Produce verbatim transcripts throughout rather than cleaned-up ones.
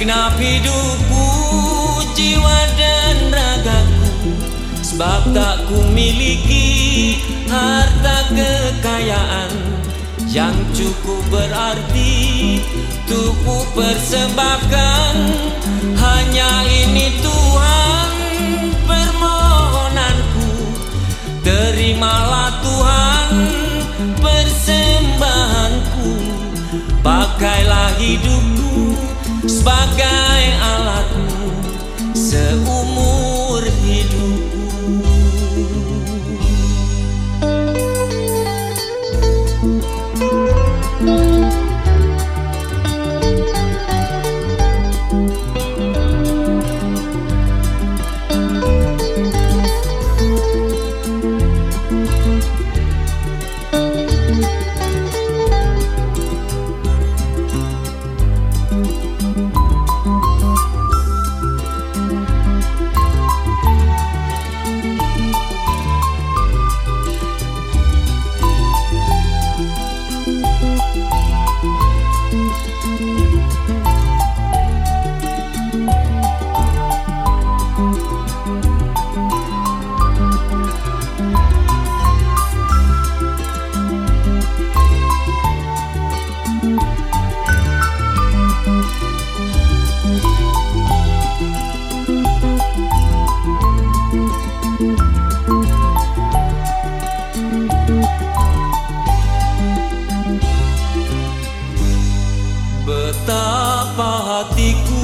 Segenap hidupku, jiwa dan ragaku, sebab tak ku miliki harta kekayaan yang cukup berarti untuk ku persembahkan. Hanya ini Tuhan permohonanku, terimalah Tuhan persembahanku. Pakailah hidupku sebagai alatmu seumur hidupku. Betapa hatiku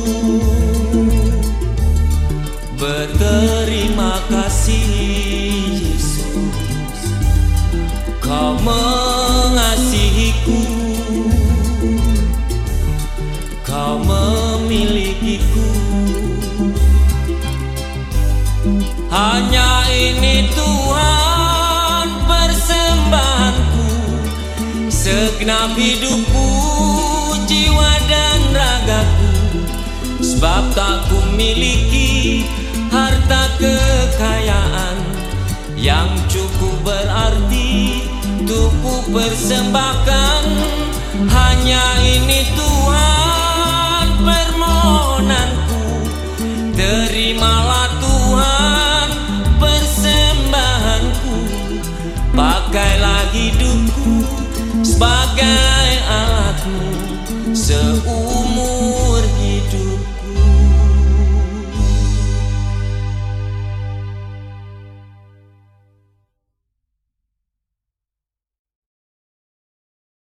berterima kasih Yesus, Kau mengasihiku, Kau memilikiku. Hanya ini Tuhan persembahanku, segenap hidupku, jiwa dan ragaku, sebab tak ku miliki harta kekayaan yang cukup berarti untuk ku persembahkan. Hanya ini Tuhan permohonanku, terimalah Tuhan persembahanku. Pakailah hidupku sebagai